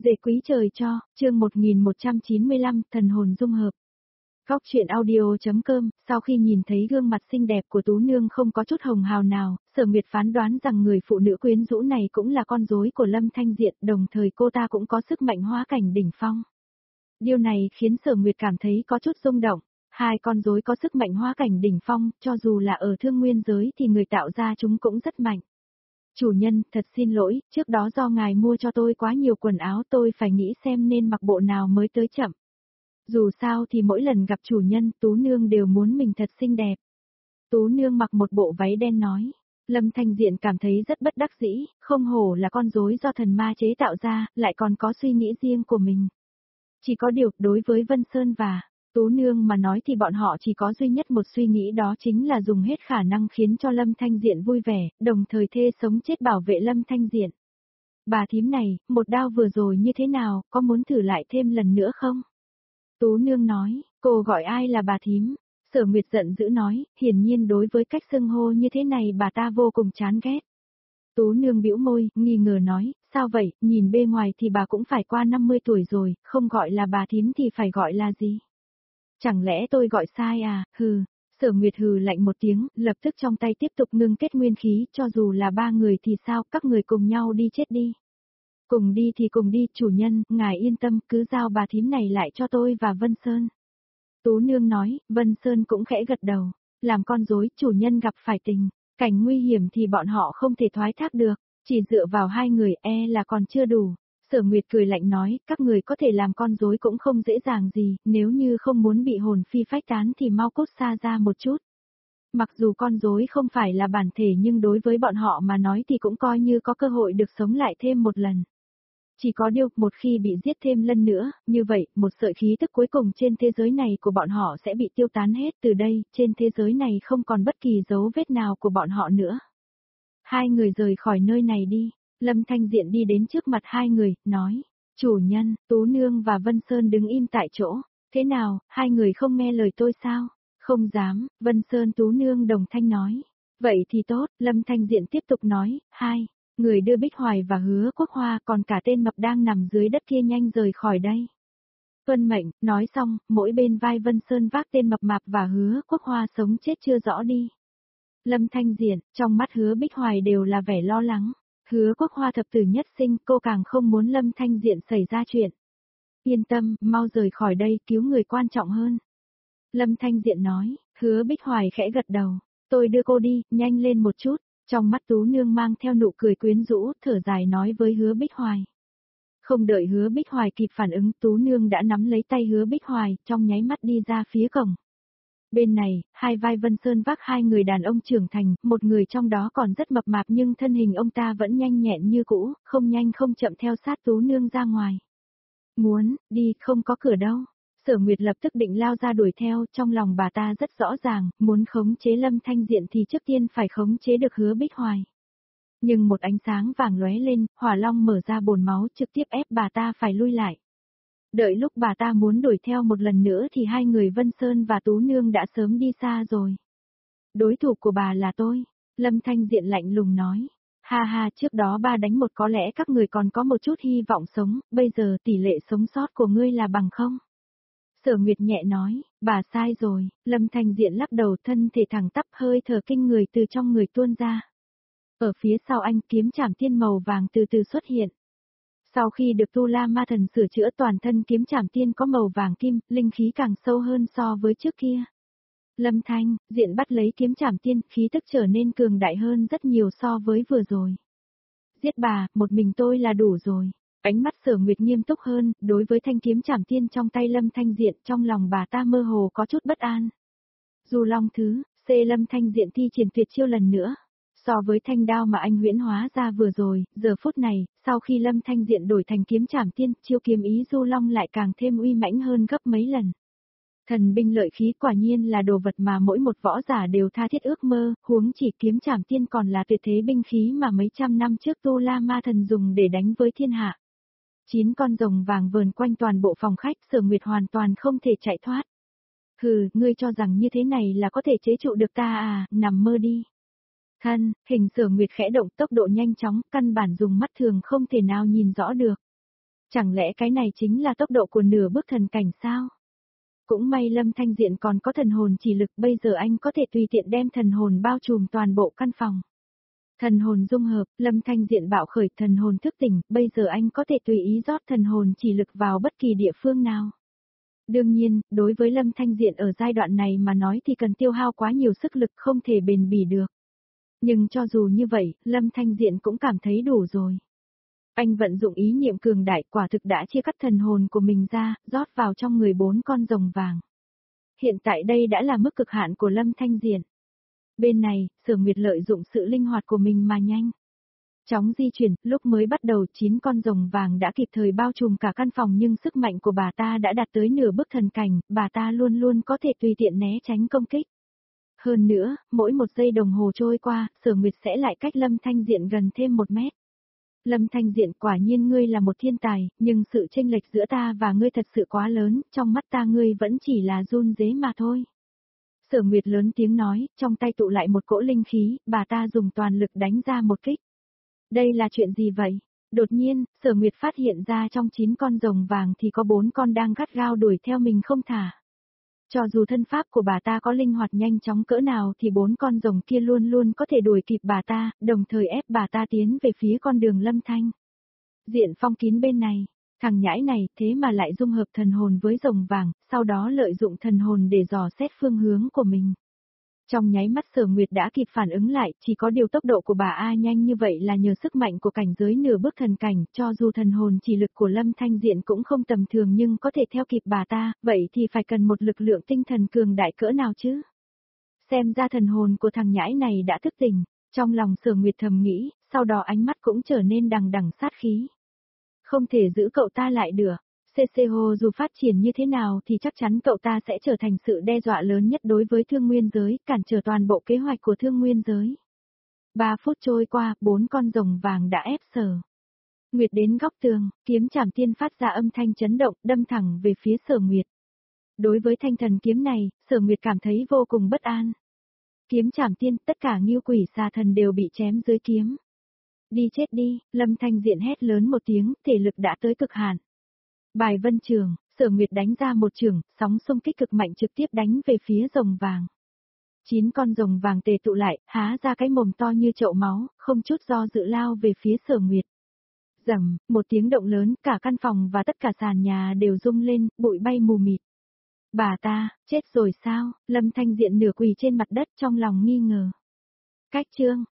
Dễ quý trời cho, chương 1195, thần hồn dung hợp. Góc truyện audio.com, sau khi nhìn thấy gương mặt xinh đẹp của Tú Nương không có chút hồng hào nào, Sở Nguyệt phán đoán rằng người phụ nữ quyến rũ này cũng là con rối của Lâm Thanh Diện, đồng thời cô ta cũng có sức mạnh hóa cảnh đỉnh phong. Điều này khiến Sở Nguyệt cảm thấy có chút rung động. Hai con rối có sức mạnh hóa cảnh đỉnh phong, cho dù là ở thương nguyên giới thì người tạo ra chúng cũng rất mạnh. Chủ nhân, thật xin lỗi, trước đó do ngài mua cho tôi quá nhiều quần áo, tôi phải nghĩ xem nên mặc bộ nào mới tới chậm. Dù sao thì mỗi lần gặp chủ nhân, Tú Nương đều muốn mình thật xinh đẹp. Tú Nương mặc một bộ váy đen nói. Lâm Thanh Diện cảm thấy rất bất đắc dĩ, không hổ là con rối do thần ma chế tạo ra, lại còn có suy nghĩ riêng của mình. Chỉ có điều, đối với Vân Sơn và Tú Nương mà nói thì bọn họ chỉ có duy nhất một suy nghĩ, đó chính là dùng hết khả năng khiến cho Lâm Thanh Diện vui vẻ, đồng thời thê sống chết bảo vệ Lâm Thanh Diện. Bà thím này, một đao vừa rồi như thế nào, có muốn thử lại thêm lần nữa không? Tú Nương nói, cô gọi ai là bà thím? Sở Nguyệt giận dữ nói, hiển nhiên đối với cách xưng hô như thế này bà ta vô cùng chán ghét. Tú Nương bĩu môi, nghi ngờ nói, sao vậy, nhìn bề ngoài thì bà cũng phải qua 50 tuổi rồi, không gọi là bà thím thì phải gọi là gì? Chẳng lẽ tôi gọi sai à, hừ. Sở Nguyệt hừ lạnh một tiếng, lập tức trong tay tiếp tục ngưng kết nguyên khí, cho dù là ba người thì sao, các người cùng nhau đi chết đi. Cùng đi thì cùng đi, chủ nhân, ngài yên tâm, cứ giao bà thím này lại cho tôi và Vân Sơn. Tú Nương nói, Vân Sơn cũng khẽ gật đầu, làm con rối, chủ nhân gặp phải tình cảnh nguy hiểm thì bọn họ không thể thoái thác được, chỉ dựa vào hai người là còn chưa đủ. Sở Nguyệt cười lạnh nói, các người có thể làm con rối cũng không dễ dàng gì, nếu như không muốn bị hồn phi phách tán thì mau cút xa ra một chút. Mặc dù con rối không phải là bản thể nhưng đối với bọn họ mà nói thì cũng coi như có cơ hội được sống lại thêm một lần. Chỉ có điều, một khi bị giết thêm lần nữa, như vậy, một sợi khí tức cuối cùng trên thế giới này của bọn họ sẽ bị tiêu tán hết, từ đây, trên thế giới này không còn bất kỳ dấu vết nào của bọn họ nữa. Hai người rời khỏi nơi này đi. Lâm Thanh Diện đi đến trước mặt hai người, nói, chủ nhân, Tú Nương và Vân Sơn đứng im tại chỗ, thế nào, hai người không nghe lời tôi sao? Không dám, Vân Sơn Tú Nương đồng thanh nói, vậy thì tốt, Lâm Thanh Diện tiếp tục nói, hai người đưa Bích Hoài và Hứa Quốc Hoa, còn cả tên mập đang nằm dưới đất kia nhanh rời khỏi đây. Tuân mệnh, nói xong, mỗi bên vai Vân Sơn vác tên mập mạp và Hứa Quốc Hoa sống chết chưa rõ đi. Lâm Thanh Diện, trong mắt Hứa Bích Hoài đều là vẻ lo lắng. Hứa Quốc Hoa thập tử nhất sinh, cô càng không muốn Lâm Thanh Diện xảy ra chuyện. Yên tâm, mau rời khỏi đây, cứu người quan trọng hơn. Lâm Thanh Diện nói, Hứa Bích Hoài khẽ gật đầu, tôi đưa cô đi, nhanh lên một chút. Trong mắt Tú Nương mang theo nụ cười quyến rũ, thở dài nói với Hứa Bích Hoài. Không đợi Hứa Bích Hoài kịp phản ứng, Tú Nương đã nắm lấy tay Hứa Bích Hoài, trong nháy mắt đi ra phía cổng. Bên này, hai vai Vân Sơn vác hai người đàn ông trưởng thành, một người trong đó còn rất mập mạp nhưng thân hình ông ta vẫn nhanh nhẹn như cũ, không nhanh không chậm theo sát Tú Nương ra ngoài. Muốn, đi, không có cửa đâu. Sở Nguyệt lập tức định lao ra đuổi theo, trong lòng bà ta rất rõ ràng, muốn khống chế Lâm Thanh Diện thì trước tiên phải khống chế được Hứa Bích Hoài. Nhưng một ánh sáng vàng lóe lên, hỏa long mở ra bồn máu trực tiếp ép bà ta phải lui lại. Đợi lúc bà ta muốn đuổi theo một lần nữa thì hai người Vân Sơn và Tú Nương đã sớm đi xa rồi. Đối thủ của bà là tôi, Lâm Thanh Diện lạnh lùng nói. Ha ha, trước đó 3-1 có lẽ các người còn có một chút hy vọng sống, bây giờ tỷ lệ sống sót của ngươi là bằng không? Sở Nguyệt nhẹ nói, bà sai rồi, Lâm Thanh Diện lắc đầu, thân thể thẳng tắp, hơi thở kinh người từ trong người tuôn ra. Ở phía sau anh, kiếm trảm tiên màu vàng từ từ xuất hiện. Sau khi được Tu La Ma Thần sửa chữa, toàn thân kiếm trảm tiên có màu vàng kim, linh khí càng sâu hơn so với trước kia. Lâm Thanh Diện bắt lấy kiếm trảm tiên, khí tức trở nên cường đại hơn rất nhiều so với vừa rồi. Giết bà, một mình tôi là đủ rồi. Ánh mắt Sở Nguyệt nghiêm túc hơn, đối với thanh kiếm trảm tiên trong tay Lâm Thanh Diện, trong lòng bà ta mơ hồ có chút bất an. Dù Long thứ, Lâm Thanh Diện thi triển tuyệt chiêu lần nữa. So với thanh đao mà anh huyễn hóa ra vừa rồi, giờ phút này, sau khi Lâm Thanh Diện đổi thành kiếm trảm tiên, chiêu kiếm ý Du Long lại càng thêm uy mãnh hơn gấp mấy lần. Thần binh lợi khí quả nhiên là đồ vật mà mỗi một võ giả đều tha thiết ước mơ, huống chỉ kiếm trảm tiên còn là tuyệt thế binh khí mà mấy trăm năm trước Tu La Ma Thần dùng để đánh với thiên hạ. 9 con rồng vàng vờn quanh toàn bộ phòng khách, Sở Nguyệt hoàn toàn không thể chạy thoát. Hừ, ngươi cho rằng như thế này là có thể chế trụ được ta à, nằm mơ đi. Hình Sở Nguyệt khẽ động, tốc độ nhanh chóng, căn bản dùng mắt thường không thể nào nhìn rõ được. Chẳng lẽ cái này chính là tốc độ của nửa bước thần cảnh sao? Cũng may Lâm Thanh Diện còn có thần hồn chỉ lực, bây giờ anh có thể tùy tiện đem thần hồn bao trùm toàn bộ căn phòng. Thần hồn dung hợp, Lâm Thanh Diện bạo khởi thần hồn thức tỉnh, bây giờ anh có thể tùy ý rót thần hồn chỉ lực vào bất kỳ địa phương nào. Đương nhiên, đối với Lâm Thanh Diện ở giai đoạn này mà nói thì cần tiêu hao quá nhiều sức lực không thể bền bỉ được. Nhưng cho dù như vậy, Lâm Thanh Diện cũng cảm thấy đủ rồi. Anh vận dụng ý niệm cường đại quả thực đã chia cắt thần hồn của mình ra, rót vào trong người 4 con rồng vàng. Hiện tại đây đã là mức cực hạn của Lâm Thanh Diện. Bên này, Sở Nguyệt lợi dụng sự linh hoạt của mình mà nhanh chóng di chuyển, lúc mới bắt đầu 9 con rồng vàng đã kịp thời bao trùm cả căn phòng nhưng sức mạnh của bà ta đã đạt tới nửa bước thần cảnh, bà ta luôn luôn có thể tùy tiện né tránh công kích. Hơn nữa, mỗi 1 giây đồng hồ trôi qua, Sở Nguyệt sẽ lại cách Lâm Thanh Diện gần thêm 1 mét. Lâm Thanh Diện, quả nhiên ngươi là một thiên tài, nhưng sự chênh lệch giữa ta và ngươi thật sự quá lớn, trong mắt ta ngươi vẫn chỉ là run rế mà thôi. Sở Nguyệt lớn tiếng nói, trong tay tụ lại một cỗ linh khí, bà ta dùng toàn lực đánh ra một kích. Đây là chuyện gì vậy? Đột nhiên, Sở Nguyệt phát hiện ra trong 9 con rồng vàng thì có 4 con đang gắt gao đuổi theo mình không thả. Cho dù thân pháp của bà ta có linh hoạt nhanh chóng cỡ nào thì 4 con rồng kia luôn luôn có thể đuổi kịp bà ta, đồng thời ép bà ta tiến về phía con đường Lâm Thanh Diện phong kín bên này. Thằng nhãi này thế mà lại dung hợp thần hồn với rồng vàng, sau đó lợi dụng thần hồn để dò xét phương hướng của mình. Trong nháy mắt Sở Nguyệt đã kịp phản ứng lại, chỉ có điều tốc độ của bà A nhanh như vậy là nhờ sức mạnh của cảnh giới nửa bước thần cảnh, cho dù thần hồn chỉ lực của Lâm Thanh Diện cũng không tầm thường nhưng có thể theo kịp bà ta, vậy thì phải cần một lực lượng tinh thần cường đại cỡ nào chứ? Xem ra thần hồn của thằng nhãi này đã thức tỉnh, trong lòng Sở Nguyệt thầm nghĩ, sau đó ánh mắt cũng trở nên đằng đằng sát khí. Không thể giữ cậu ta lại được. CCHO dù phát triển như thế nào thì chắc chắn cậu ta sẽ trở thành sự đe dọa lớn nhất đối với thương nguyên giới, cản trở toàn bộ kế hoạch của thương nguyên giới. 3 phút trôi qua, 4 con rồng vàng đã ép Sở Nguyệt đến góc tường, kiếm Trảm Tiên phát ra âm thanh chấn động, đâm thẳng về phía Sở Nguyệt. Đối với thanh thần kiếm này, Sở Nguyệt cảm thấy vô cùng bất an. Kiếm Trảm Tiên, tất cả Ngưu Quỷ Xà Thần đều bị chém dưới kiếm. Đi chết đi, Lâm Thanh Diện hét lớn một tiếng, thể lực đã tới cực hạn. Bài Vân Trường, Sở Nguyệt đánh ra một chưởng, sóng xung kích cực mạnh trực tiếp đánh về phía rồng vàng. 9 con rồng vàng tề tụ lại, há ra cái mồm to như chậu máu, không chút do dự lao về phía Sở Nguyệt. Rầm, một tiếng động lớn, cả căn phòng và tất cả sàn nhà đều rung lên, bụi bay mù mịt. Bà ta, chết rồi sao? Lâm Thanh Diện nửa quỳ trên mặt đất trong lòng nghi ngờ. Cách chương